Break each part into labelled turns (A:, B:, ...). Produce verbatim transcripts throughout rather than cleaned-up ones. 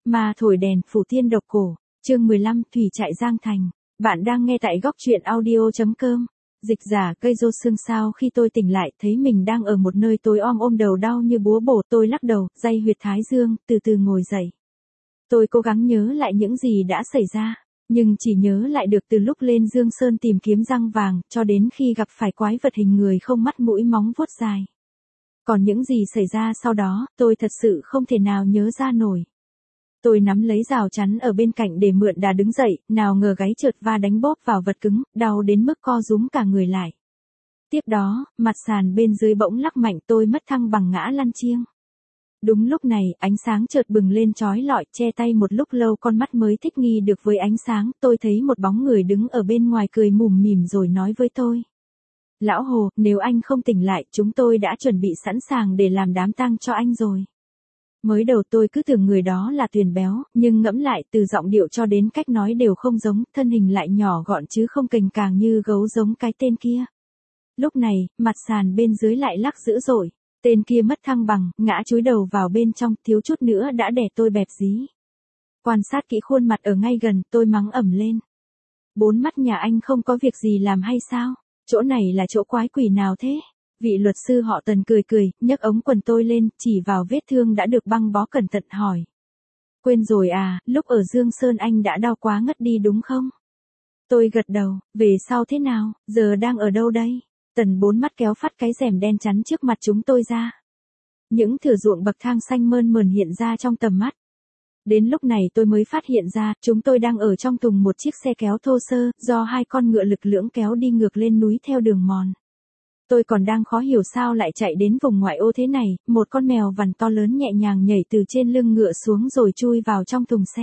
A: Ma thổi đèn phủ tiên độc cổ, chương mười lăm Thủy trại Giang Thành. Bạn đang nghe tại góc truyện audio.com. Dịch giả cây rô xương sao khi tôi tỉnh lại thấy mình đang ở một nơi tối om ôm đầu đau như búa bổ, tôi lắc đầu, day huyệt thái dương, từ từ ngồi dậy. Tôi cố gắng nhớ lại những gì đã xảy ra, nhưng chỉ nhớ lại được từ lúc lên Dương Sơn tìm kiếm răng vàng, cho đến khi gặp phải quái vật hình người không mắt mũi móng vuốt dài. Còn những gì xảy ra sau đó, tôi thật sự không thể nào nhớ ra nổi. Tôi nắm lấy rào chắn ở bên cạnh để mượn đà đứng dậy, nào ngờ gáy trượt va đánh bóp vào vật cứng, đau đến mức co rúm cả người lại. Tiếp đó, mặt sàn bên dưới bỗng lắc mạnh, tôi mất thăng bằng ngã lăn chiêng. Đúng lúc này, ánh sáng chợt bừng lên chói lọi, che tay một lúc lâu con mắt mới thích nghi được với ánh sáng, tôi thấy một bóng người đứng ở bên ngoài cười mủm mỉm rồi nói với tôi. Lão Hồ, nếu anh không tỉnh lại, chúng tôi đã chuẩn bị sẵn sàng để làm đám tang cho anh rồi. Mới đầu tôi cứ tưởng người đó là Tuyền béo, nhưng ngẫm lại từ giọng điệu cho đến cách nói đều không giống, thân hình lại nhỏ gọn chứ không cành càng như gấu giống cái tên kia. Lúc này, mặt sàn bên dưới lại lắc dữ dội, tên kia mất thăng bằng, ngã chúi đầu vào bên trong, thiếu chút nữa đã đè tôi bẹp dí. Quan sát kỹ khuôn mặt ở ngay gần, tôi mắng ẩm lên. Bốn mắt nhà anh không có việc gì làm hay sao? Chỗ này là chỗ quái quỷ nào thế? Vị luật sư họ Tần cười cười, nhấc ống quần tôi lên, chỉ vào vết thương đã được băng bó cẩn thận hỏi. Quên rồi à, lúc ở Dương Sơn anh đã đau quá ngất đi đúng không? Tôi gật đầu, về sau thế nào, giờ đang ở đâu đây? Tần bốn mắt kéo phát cái rèm đen chắn trước mặt chúng tôi ra. Những thửa ruộng bậc thang xanh mơn mởn hiện ra trong tầm mắt. Đến lúc này tôi mới phát hiện ra, chúng tôi đang ở trong thùng một chiếc xe kéo thô sơ, do hai con ngựa lực lưỡng kéo đi ngược lên núi theo đường mòn. Tôi còn đang khó hiểu sao lại chạy đến vùng ngoại ô thế này, một con mèo vằn to lớn nhẹ nhàng nhảy từ trên lưng ngựa xuống rồi chui vào trong thùng xe.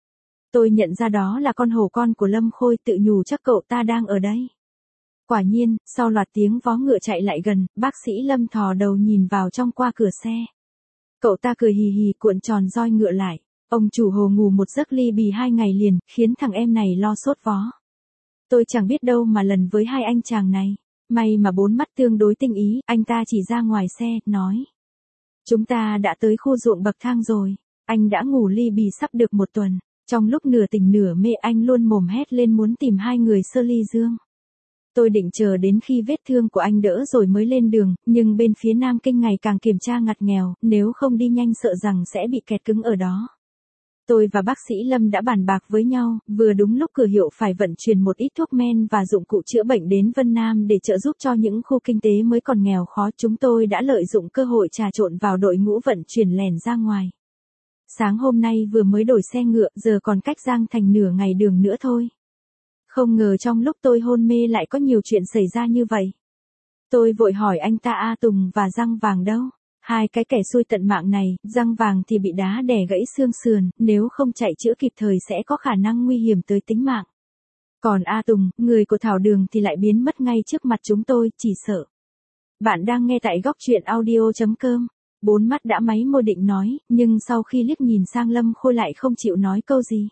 A: Tôi nhận ra đó là con hổ con của Lâm Khôi, tự nhủ chắc cậu ta đang ở đây. Quả nhiên, sau loạt tiếng vó ngựa chạy lại gần, bác sĩ Lâm thò đầu nhìn vào trong qua cửa xe. Cậu ta cười hì hì cuộn tròn roi ngựa lại. Ông chủ Hồ ngủ một giấc ly bì hai ngày liền, khiến thằng em này lo sốt vó. Tôi chẳng biết đâu mà lần với hai anh chàng này. May mà bốn mắt tương đối tinh ý, anh ta chỉ ra ngoài xe, nói. Chúng ta đã tới khu ruộng bậc thang rồi. Anh đã ngủ ly bì sắp được một tuần. Trong lúc nửa tỉnh nửa mê anh luôn mồm hét lên muốn tìm hai người sơ ly dương. Tôi định chờ đến khi vết thương của anh đỡ rồi mới lên đường, nhưng bên phía Nam Kinh ngày càng kiểm tra ngặt nghèo, nếu không đi nhanh sợ rằng sẽ bị kẹt cứng ở đó. Tôi và bác sĩ Lâm đã bàn bạc với nhau, vừa đúng lúc cửa hiệu phải vận chuyển một ít thuốc men và dụng cụ chữa bệnh đến Vân Nam để trợ giúp cho những khu kinh tế mới còn nghèo khó. Chúng tôi đã lợi dụng cơ hội trà trộn vào đội ngũ vận chuyển lẻn ra ngoài. Sáng hôm nay vừa mới đổi xe ngựa, giờ còn cách Giang Thành nửa ngày đường nữa thôi. Không ngờ trong lúc tôi hôn mê lại có nhiều chuyện xảy ra như vậy. Tôi vội hỏi anh ta A Tùng và Răng Vàng đâu? Hai cái kẻ xui tận mạng này, Răng Vàng thì bị đá đè gãy xương sườn, nếu không chạy chữa kịp thời sẽ có khả năng nguy hiểm tới tính mạng. Còn A Tùng, người của Thảo Đường thì lại biến mất ngay trước mặt chúng tôi, chỉ sợ. Bạn đang nghe tại góc truyện audio.com. Bốn mắt đã máy môi định nói, nhưng sau khi liếc nhìn sang Lâm Khôi lại không chịu nói câu gì.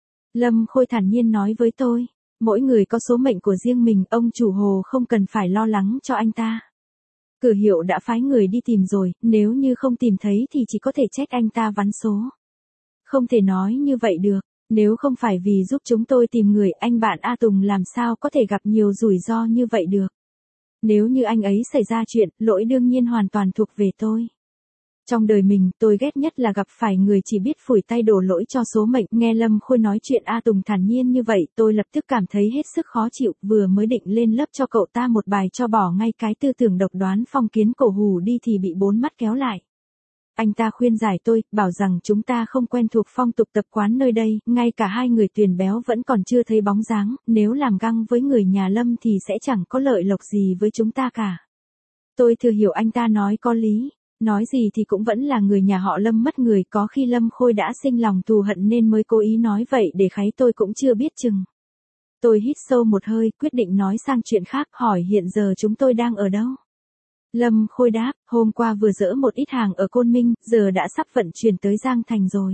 A: Lâm Khôi thản nhiên nói với tôi, mỗi người có số mệnh của riêng mình, ông chủ Hồ không cần phải lo lắng cho anh ta. Cửa hiệu đã phái người đi tìm rồi, nếu như không tìm thấy thì chỉ có thể trách anh ta vắn số. Không thể nói như vậy được, nếu không phải vì giúp chúng tôi tìm người, anh bạn A Tùng làm sao có thể gặp nhiều rủi ro như vậy được. Nếu như anh ấy xảy ra chuyện, lỗi đương nhiên hoàn toàn thuộc về tôi. Trong đời mình, tôi ghét nhất là gặp phải người chỉ biết phủi tay đổ lỗi cho số mệnh. Nghe Lâm Khôi nói chuyện A Tùng thản nhiên như vậy, tôi lập tức cảm thấy hết sức khó chịu, vừa mới định lên lớp cho cậu ta một bài cho bỏ ngay cái tư tưởng độc đoán phong kiến cổ hủ đi thì bị bốn mắt kéo lại. Anh ta khuyên giải tôi, bảo rằng chúng ta không quen thuộc phong tục tập quán nơi đây, ngay cả hai người Tuyền béo vẫn còn chưa thấy bóng dáng, nếu làm găng với người nhà Lâm thì sẽ chẳng có lợi lộc gì với chúng ta cả. Tôi thừa hiểu anh ta nói có lý. Nói gì thì cũng vẫn là người nhà họ Lâm mất người, có khi Lâm Khôi đã sinh lòng thù hận nên mới cố ý nói vậy để kháy tôi cũng chưa biết chừng. Tôi hít sâu một hơi, quyết định nói sang chuyện khác, hỏi hiện giờ chúng tôi đang ở đâu? Lâm Khôi đáp, hôm qua vừa dỡ một ít hàng ở Côn Minh, giờ đã sắp vận chuyển tới Giang Thành rồi.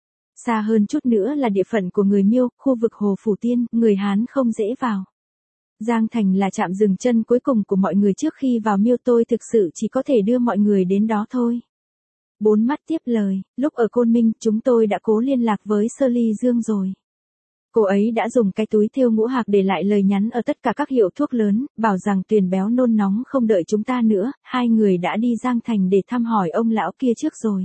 A: Xa hơn chút nữa là địa phận của người Miêu, khu vực Hồ Phủ Tiên, người Hán không dễ vào. Giang Thành là trạm dừng chân cuối cùng của mọi người trước khi vào Miêu, tôi thực sự chỉ có thể đưa mọi người đến đó thôi. Bốn mắt tiếp lời, lúc ở Côn Minh, chúng tôi đã cố liên lạc với Sơ Ly Dương rồi. Cô ấy đã dùng cái túi thêu ngũ hạc để lại lời nhắn ở tất cả các hiệu thuốc lớn, bảo rằng Tuyền béo nôn nóng không đợi chúng ta nữa, hai người đã đi Giang Thành để thăm hỏi ông lão kia trước rồi.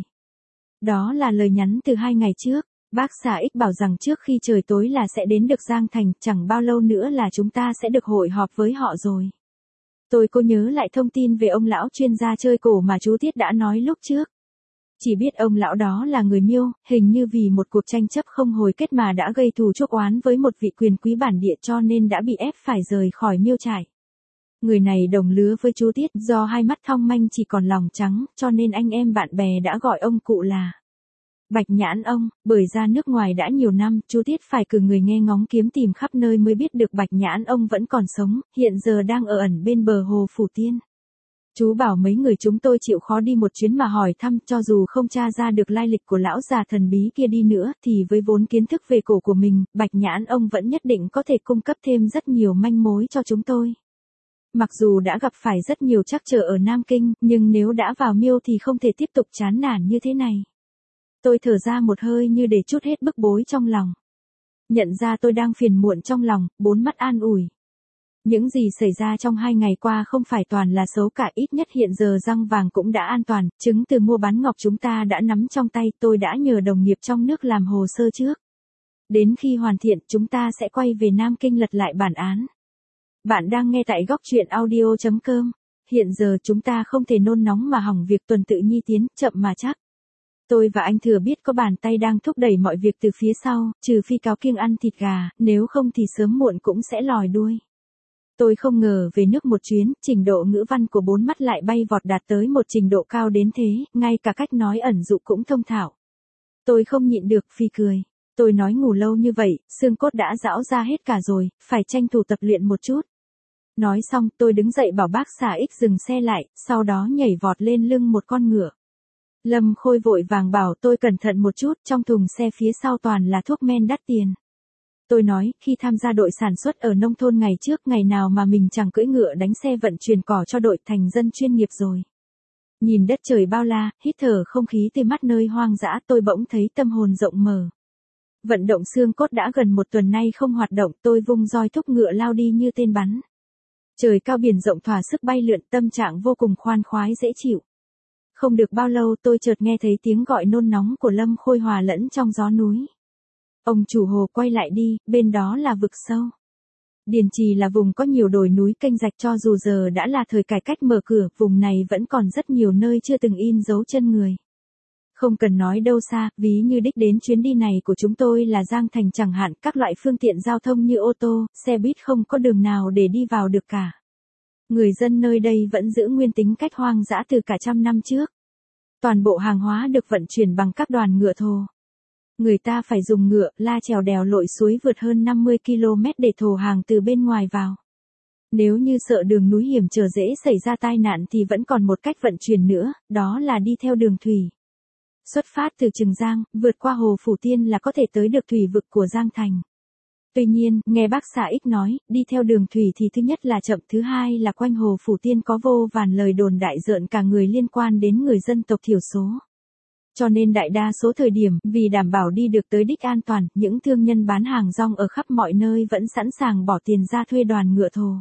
A: Đó là lời nhắn từ hai ngày trước, bác xã X bảo rằng trước khi trời tối là sẽ đến được Giang Thành, chẳng bao lâu nữa là chúng ta sẽ được hội họp với họ rồi. Tôi cô nhớ lại thông tin về ông lão chuyên gia chơi cổ mà chú Tiết đã nói lúc trước. Chỉ biết ông lão đó là người Miêu, hình như vì một cuộc tranh chấp không hồi kết mà đã gây thù chuốc oán với một vị quyền quý bản địa cho nên đã bị ép phải rời khỏi Miêu trại. Người này đồng lứa với chú Tiết, do hai mắt thong manh chỉ còn lòng trắng, cho nên anh em bạn bè đã gọi ông cụ là Bạch Nhãn ông, bởi ra nước ngoài đã nhiều năm, chú Tiết phải cử người nghe ngóng kiếm tìm khắp nơi mới biết được Bạch Nhãn ông vẫn còn sống, hiện giờ đang ở ẩn bên bờ hồ Phủ Tiên. Chú bảo mấy người chúng tôi chịu khó đi một chuyến mà hỏi thăm, cho dù không tra ra được lai lịch của lão già thần bí kia đi nữa, thì với vốn kiến thức về cổ của mình, Bạch Nhãn ông vẫn nhất định có thể cung cấp thêm rất nhiều manh mối cho chúng tôi. Mặc dù đã gặp phải rất nhiều trắc trở ở Nam Kinh, nhưng nếu đã vào Miêu thì không thể tiếp tục chán nản như thế này. Tôi thở ra một hơi như để trút hết bức bối trong lòng. Nhận ra tôi đang phiền muộn trong lòng, bốn mắt an ủi. Những gì xảy ra trong hai ngày qua không phải toàn là xấu cả, ít nhất hiện giờ răng vàng cũng đã an toàn, chứng từ mua bán ngọc chúng ta đã nắm trong tay, tôi đã nhờ đồng nghiệp trong nước làm hồ sơ trước. Đến khi hoàn thiện chúng ta sẽ quay về Nam Kinh lật lại bản án. Bạn đang nghe tại góc truyện audio chấm com. Hiện giờ chúng ta không thể nôn nóng mà hỏng việc tuần tự nhi tiến, chậm mà chắc. Tôi và anh Thừa biết có bàn tay đang thúc đẩy mọi việc từ phía sau, trừ phi cáo kiêng ăn thịt gà, nếu không thì sớm muộn cũng sẽ lòi đuôi. Tôi không ngờ về nước một chuyến, trình độ ngữ văn của bốn mắt lại bay vọt đạt tới một trình độ cao đến thế, ngay cả cách nói ẩn dụ cũng thông thạo. Tôi không nhịn được, phì cười. Tôi nói ngủ lâu như vậy, xương cốt đã rão ra hết cả rồi, phải tranh thủ tập luyện một chút. Nói xong, tôi đứng dậy bảo bác xã X dừng xe lại, sau đó nhảy vọt lên lưng một con ngựa. Lâm Khôi vội vàng bảo tôi cẩn thận một chút, trong thùng xe phía sau toàn là thuốc men đắt tiền. Tôi nói, khi tham gia đội sản xuất ở nông thôn ngày trước, ngày nào mà mình chẳng cưỡi ngựa đánh xe vận chuyển cỏ cho đội, thành dân chuyên nghiệp rồi. Nhìn đất trời bao la, hít thở không khí tươi mát nơi hoang dã, tôi bỗng thấy tâm hồn rộng mở. Vận động xương cốt đã gần một tuần nay không hoạt động, tôi vung roi thúc ngựa lao đi như tên bắn. Trời cao biển rộng thỏa sức bay lượn, tâm trạng vô cùng khoan khoái dễ chịu. Không được bao lâu tôi chợt nghe thấy tiếng gọi nôn nóng của Lâm Khôi hòa lẫn trong gió núi. Ông chủ hồ quay lại đi, bên đó là vực sâu. Điền Trì là vùng có nhiều đồi núi kênh rạch, cho dù giờ đã là thời cải cách mở cửa, vùng này vẫn còn rất nhiều nơi chưa từng in dấu chân người. Không cần nói đâu xa, ví như đích đến chuyến đi này của chúng tôi là Giang Thành chẳng hạn, các loại phương tiện giao thông như ô tô, xe buýt không có đường nào để đi vào được cả. Người dân nơi đây vẫn giữ nguyên tính cách hoang dã từ cả trăm năm trước. Toàn bộ hàng hóa được vận chuyển bằng các đoàn ngựa thồ. Người ta phải dùng ngựa, la trèo đèo lội suối vượt hơn năm mươi ki lô mét để thồ hàng từ bên ngoài vào. Nếu như sợ đường núi hiểm trở dễ xảy ra tai nạn thì vẫn còn một cách vận chuyển nữa, đó là đi theo đường thủy. Xuất phát từ Trường Giang, vượt qua hồ Phủ Tiên là có thể tới được thủy vực của Giang Thành. Tuy nhiên, nghe bác xã X nói, đi theo đường thủy thì thứ nhất là chậm, thứ hai là quanh hồ Phủ Tiên có vô vàn lời đồn đại rợn cả người liên quan đến người dân tộc thiểu số. Cho nên đại đa số thời điểm, vì đảm bảo đi được tới đích an toàn, những thương nhân bán hàng rong ở khắp mọi nơi vẫn sẵn sàng bỏ tiền ra thuê đoàn ngựa thồ,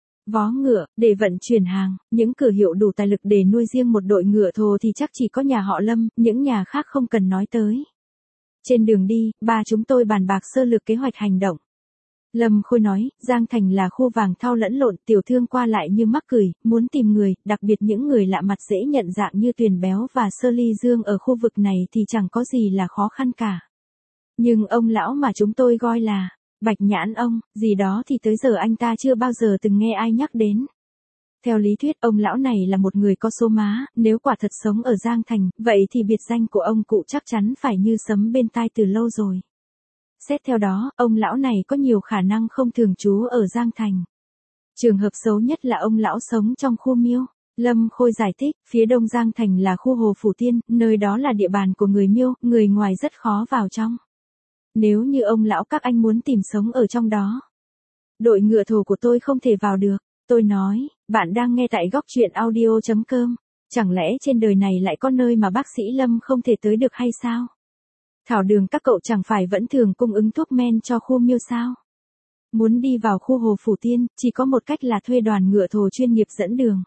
A: vó ngựa, để vận chuyển hàng. Những cửa hiệu đủ tài lực để nuôi riêng một đội ngựa thồ thì chắc chỉ có nhà họ Lâm, những nhà khác không cần nói tới. Trên đường đi, ba chúng tôi bàn bạc sơ lược kế hoạch hành động. Lâm Khôi nói, Giang Thành là khu vàng thau lẫn lộn, tiểu thương qua lại như mắc cười, muốn tìm người, đặc biệt những người lạ mặt dễ nhận dạng như Tuyền Béo và Sơ Ly Dương ở khu vực này thì chẳng có gì là khó khăn cả. Nhưng ông lão mà chúng tôi gọi là Bạch Nhãn ông, gì đó thì tới giờ anh ta chưa bao giờ từng nghe ai nhắc đến. Theo lý thuyết, ông lão này là một người có số má, nếu quả thật sống ở Giang Thành, vậy thì biệt danh của ông cụ chắc chắn phải như sấm bên tai từ lâu rồi. Xét theo đó, ông lão này có nhiều khả năng không thường trú ở Giang Thành. Trường hợp xấu nhất là ông lão sống trong khu Miêu. Lâm Khôi giải thích, phía đông Giang Thành là khu hồ Phủ Tiên, nơi đó là địa bàn của người Miêu, người ngoài rất khó vào trong. Nếu như ông lão các anh muốn tìm sống ở trong đó, đội ngựa thồ của tôi không thể vào được. Tôi nói, bạn đang nghe tại góc truyện audio chấm com. Chẳng lẽ trên đời này lại có nơi mà bác sĩ Lâm không thể tới được hay sao? Thảo Đường các cậu chẳng phải vẫn thường cung ứng thuốc men cho khu miêu sao? Muốn đi vào khu Hồ Phủ Tiên, chỉ có một cách là thuê đoàn ngựa thồ chuyên nghiệp dẫn đường.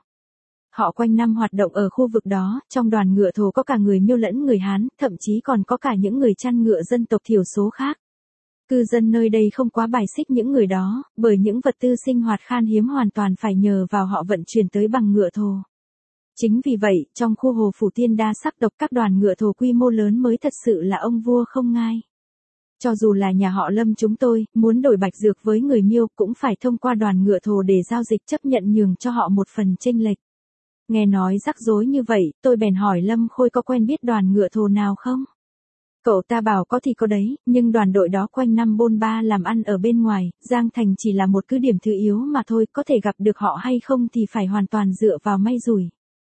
A: Họ quanh năm hoạt động ở khu vực đó, trong đoàn ngựa thồ có cả người miêu lẫn người Hán, thậm chí còn có cả những người chăn ngựa dân tộc thiểu số khác. Cư dân nơi đây không quá bài xích những người đó, bởi những vật tư sinh hoạt khan hiếm hoàn toàn phải nhờ vào họ vận chuyển tới bằng ngựa thồ. Chính vì vậy, trong khu Hồ Phủ Tiên đa sắc tộc các đoàn ngựa thồ quy mô lớn mới thật sự là ông vua không ngai. Cho dù là nhà họ Lâm chúng tôi, muốn đổi bạch dược với người miêu cũng phải thông qua đoàn ngựa thồ để giao dịch chấp nhận nhường cho họ một phần chênh lệch. Nghe nói rắc rối như vậy, tôi bèn hỏi Lâm Khôi có quen biết đoàn ngựa thồ nào không? Cậu ta bảo có thì có đấy, nhưng đoàn đội đó quanh năm bôn ba làm ăn ở bên ngoài, Giang Thành chỉ là một cứ điểm thứ yếu mà thôi, có thể gặp được họ hay không thì phải hoàn toàn dựa vào may rủi.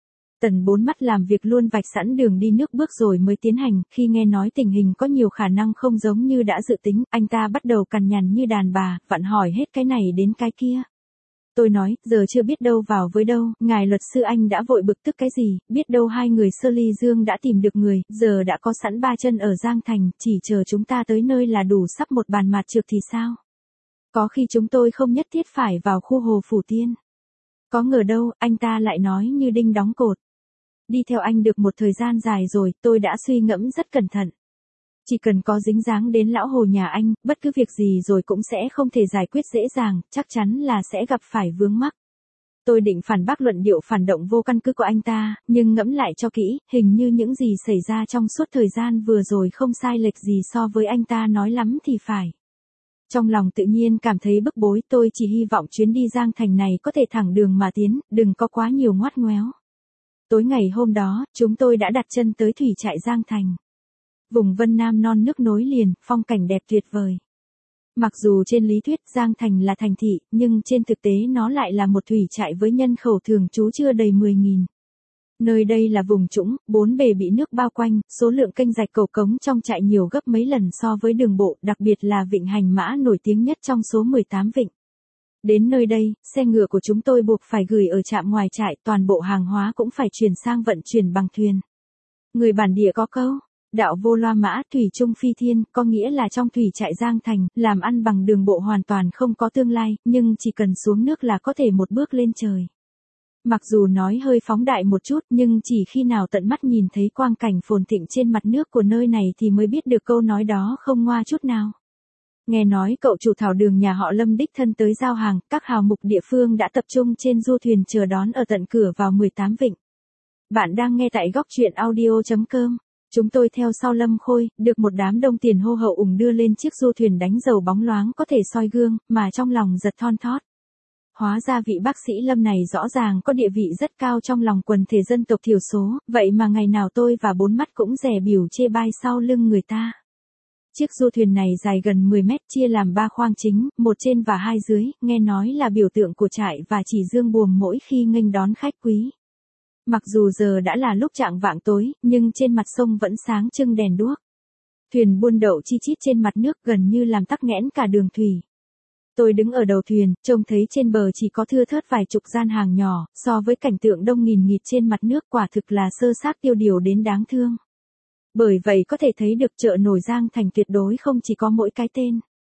A: Tần Bốn Mắt làm việc luôn vạch sẵn đường đi nước bước rồi mới tiến hành, khi nghe nói tình hình có nhiều khả năng không giống như đã dự tính, anh ta bắt đầu cằn nhằn như đàn bà, vặn hỏi hết cái này đến cái kia. Tôi nói, giờ chưa biết đâu vào với đâu, ngài luật sư anh đã vội bực tức cái gì, biết đâu hai người Sơ Ly Dương đã tìm được người, giờ đã có sẵn ba chân ở Giang Thành, chỉ chờ chúng ta tới nơi là đủ sắp một bàn mạt trược thì sao? Có khi chúng tôi không nhất thiết phải vào khu Hồ Phủ Tiên. Có ngờ đâu, anh ta lại nói như đinh đóng cột. Đi theo anh được một thời gian dài rồi, tôi đã suy ngẫm rất cẩn thận. Chỉ cần có dính dáng đến lão hồ nhà anh, bất cứ việc gì rồi cũng sẽ không thể giải quyết dễ dàng, chắc chắn là sẽ gặp phải vướng mắc. Tôi định phản bác luận điệu phản động vô căn cứ của anh ta, nhưng ngẫm lại cho kỹ, hình như những gì xảy ra trong suốt thời gian vừa rồi không sai lệch gì so với anh ta nói lắm thì phải. Trong lòng tự nhiên cảm thấy bức bối, tôi chỉ hy vọng chuyến đi Giang Thành này có thể thẳng đường mà tiến, đừng có quá nhiều ngoắt ngoéo. Tối ngày hôm đó, chúng tôi đã đặt chân tới thủy trại Giang Thành. Vùng Vân Nam non nước nối liền, phong cảnh đẹp tuyệt vời. Mặc dù trên lý thuyết Giang Thành là thành thị, nhưng trên thực tế nó lại là một thủy trại với nhân khẩu thường trú chưa đầy mười nghìn. Nơi đây là vùng trũng, bốn bề bị nước bao quanh, số lượng kênh rạch cầu cống trong trại nhiều gấp mấy lần so với đường bộ, đặc biệt là vịnh Hành Mã nổi tiếng nhất trong số mười tám vịnh. Đến nơi đây, xe ngựa của chúng tôi buộc phải gửi ở trạm ngoài trại, toàn bộ hàng hóa cũng phải chuyển sang vận chuyển bằng thuyền. Người bản địa có câu, đạo vô loa mã, thủy trung phi thiên, có nghĩa là trong thủy trại Giang Thành, làm ăn bằng đường bộ hoàn toàn không có tương lai, nhưng chỉ cần xuống nước là có thể một bước lên trời. Mặc dù nói hơi phóng đại một chút, nhưng chỉ khi nào tận mắt nhìn thấy quang cảnh phồn thịnh trên mặt nước của nơi này thì mới biết được câu nói đó không ngoa chút nào. Nghe nói cậu chủ Thảo Đường nhà họ Lâm đích thân tới giao hàng, các hào mục địa phương đã tập trung trên du thuyền chờ đón ở tận cửa vào mười tám vịnh. Bạn đang nghe tại góc truyện audio chấm com. Chúng tôi theo sau Lâm Khôi, được một đám đông tiền hô hậu ủng đưa lên chiếc du thuyền đánh dầu bóng loáng có thể soi gương, mà trong lòng giật thon thót. Hóa ra vị bác sĩ Lâm này rõ ràng có địa vị rất cao trong lòng quần thể dân tộc thiểu số, vậy mà ngày nào tôi và Bốn Mắt cũng dè bỉu chê bai sau lưng người ta. Chiếc du thuyền này dài gần mười mét, chia làm ba khoang chính, một trên và hai dưới, nghe nói là biểu tượng của trại và chỉ dương buồm mỗi khi nghênh đón khách quý. Mặc dù giờ đã là lúc chạng vạng tối, nhưng trên mặt sông vẫn sáng trưng đèn đuốc. Thuyền buôn đậu chi chít trên mặt nước gần như làm tắc nghẽn cả đường thủy. Tôi đứng ở đầu thuyền, trông thấy trên bờ chỉ có thưa thớt vài chục gian hàng nhỏ, so với cảnh tượng đông nghìn nghịt trên mặt nước quả thực là sơ xác tiêu điều đến đáng thương. Bởi vậy có thể thấy được chợ nổi Giang Thành tuyệt đối không chỉ có mỗi cái tên.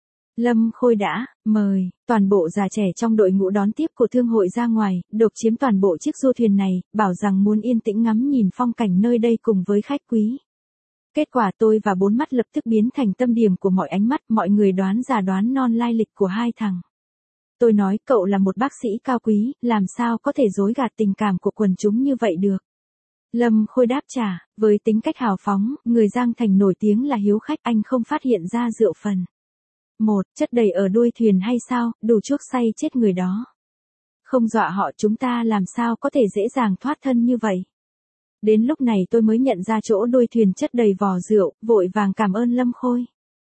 A: Lâm Khôi đã mời toàn bộ già trẻ trong đội ngũ đón tiếp của thương hội ra ngoài, độc chiếm toàn bộ chiếc du thuyền này, bảo rằng muốn yên tĩnh ngắm nhìn phong cảnh nơi đây cùng với khách quý. Kết quả tôi và Bốn Mắt lập tức biến thành tâm điểm của mọi ánh mắt, mọi người đoán già đoán non lai lịch của hai thằng. Tôi nói cậu là một bác sĩ cao quý, làm sao có thể dối gạt tình cảm của quần chúng như vậy được. Lâm Khôi đáp trả, với tính cách hào phóng, người Giang Thành nổi tiếng là hiếu khách, anh không phát hiện ra rượu phần. Một, chất đầy ở đuôi thuyền hay sao, đủ chuốc say chết người đó. Không dọa họ chúng ta làm sao có thể dễ dàng thoát thân như vậy. Đến lúc này tôi mới nhận ra chỗ đuôi thuyền chất đầy vò rượu, vội vàng cảm ơn Lâm Khôi.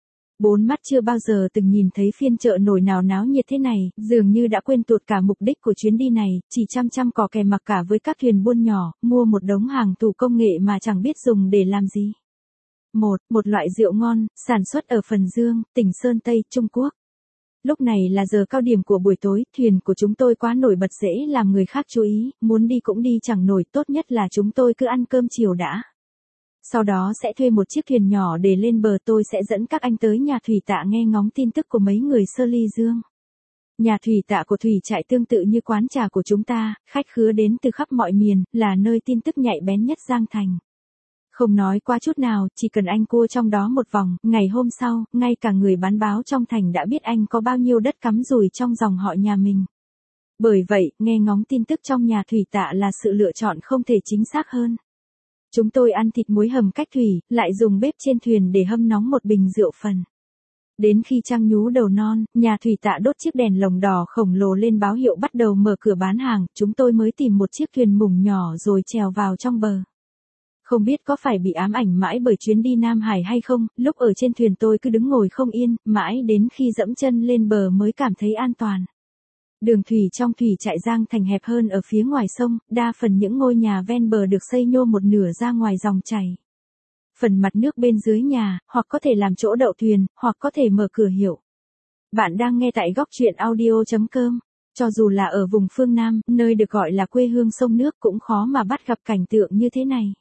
A: Bốn Mắt chưa bao giờ từng nhìn thấy phiên chợ nổi nào náo nhiệt thế này, dường như đã quên tuột cả mục đích của chuyến đi này, chỉ chăm chăm cò kè mặc cả với các thuyền buôn nhỏ, mua một đống hàng thủ công nghệ mà chẳng biết dùng để làm gì. Một, một loại rượu ngon, sản xuất ở Phần Dương, tỉnh Sơn Tây, Trung Quốc. Lúc này là giờ cao điểm của buổi tối, thuyền của chúng tôi quá nổi bật dễ làm người khác chú ý, muốn đi cũng đi chẳng nổi, tốt nhất là chúng tôi cứ ăn cơm chiều đã. Sau đó sẽ thuê một chiếc thuyền nhỏ để lên bờ, tôi sẽ dẫn các anh tới nhà thủy tạ nghe ngóng tin tức của mấy người Sơ Ly Dương. Nhà thủy tạ của thủy trại tương tự như quán trà của chúng ta, khách khứa đến từ khắp mọi miền, là nơi tin tức nhạy bén nhất Giang Thành. Không nói qua chút nào, chỉ cần anh cua trong đó một vòng, ngày hôm sau, ngay cả người bán báo trong thành đã biết anh có bao nhiêu đất cắm rùi trong dòng họ nhà mình. Bởi vậy, nghe ngóng tin tức trong nhà thủy tạ là sự lựa chọn không thể chính xác hơn. Chúng tôi ăn thịt muối hầm cách thủy, lại dùng bếp trên thuyền để hâm nóng một bình rượu phần. Đến khi trăng nhú đầu non, nhà thủy tạ đốt chiếc đèn lồng đỏ khổng lồ lên báo hiệu bắt đầu mở cửa bán hàng, chúng tôi mới tìm một chiếc thuyền mủng nhỏ rồi trèo vào trong bờ. Không biết có phải bị ám ảnh mãi bởi chuyến đi Nam Hải hay không, lúc ở trên thuyền tôi cứ đứng ngồi không yên, mãi đến khi dẫm chân lên bờ mới cảm thấy an toàn. Đường thủy trong thủy trại Giang Thành hẹp hơn ở phía ngoài sông, đa phần những ngôi nhà ven bờ được xây nhô một nửa ra ngoài dòng chảy. Phần mặt nước bên dưới nhà, hoặc có thể làm chỗ đậu thuyền, hoặc có thể mở cửa hiệu. Bạn đang nghe tại góc truyện audio chấm com. Cho dù là ở vùng phương Nam, nơi được gọi là quê hương sông nước cũng khó mà bắt gặp cảnh tượng như thế này.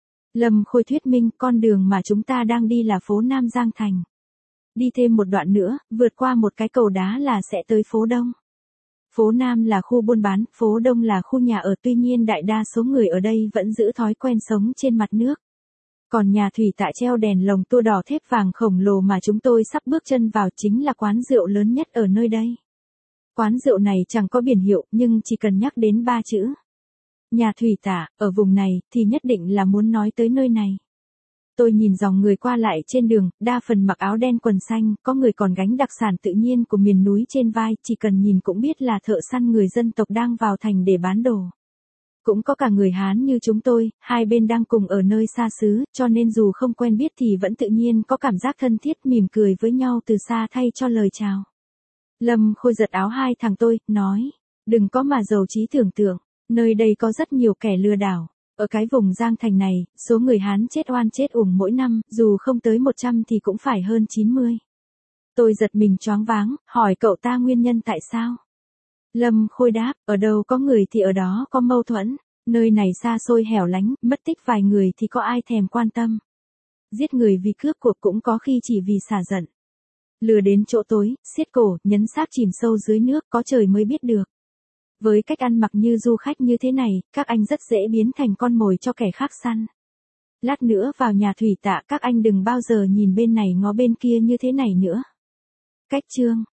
A: Lâm Khôi thuyết minh, con đường mà chúng ta đang đi là phố Nam Giang Thành. Đi thêm một đoạn nữa, vượt qua một cái cầu đá là sẽ tới phố Đông. Phố Nam là khu buôn bán, phố Đông là khu nhà ở, tuy nhiên đại đa số người ở đây vẫn giữ thói quen sống trên mặt nước. Còn nhà thủy tạ treo đèn lồng tua đỏ thép vàng khổng lồ mà chúng tôi sắp bước chân vào chính là quán rượu lớn nhất ở nơi đây. Quán rượu này chẳng có biển hiệu, nhưng chỉ cần nhắc đến ba chữ nhà thủy tạ, ở vùng này, thì nhất định là muốn nói tới nơi này. Tôi nhìn dòng người qua lại trên đường, đa phần mặc áo đen quần xanh, có người còn gánh đặc sản tự nhiên của miền núi trên vai, chỉ cần nhìn cũng biết là thợ săn người dân tộc đang vào thành để bán đồ. Cũng có cả người Hán như chúng tôi, hai bên đang cùng ở nơi xa xứ, cho nên dù không quen biết thì vẫn tự nhiên có cảm giác thân thiết, mỉm cười với nhau từ xa thay cho lời chào. Lâm Khôi giật áo hai thằng tôi, nói, đừng có mà giàu trí tưởng tượng, nơi đây có rất nhiều kẻ lừa đảo. Ở cái vùng Giang Thành này, số người Hán chết oan chết uổng mỗi năm, dù không tới một trăm thì cũng phải hơn chín mươi. Tôi giật mình choáng váng, hỏi cậu ta nguyên nhân tại sao? Lâm Khôi đáp, ở đâu có người thì ở đó có mâu thuẫn, nơi này xa xôi hẻo lánh, mất tích vài người thì có ai thèm quan tâm. Giết người vì cướp cuộc cũng có khi chỉ vì xả giận. Lừa đến chỗ tối, xiết cổ, nhấn xác chìm sâu dưới nước, có trời mới biết được. Với cách ăn mặc như du khách như thế này, các anh rất dễ biến thành con mồi cho kẻ khác săn. Lát nữa vào nhà thủy tạ các anh đừng bao giờ nhìn bên này ngó bên kia như thế này nữa. Cách chương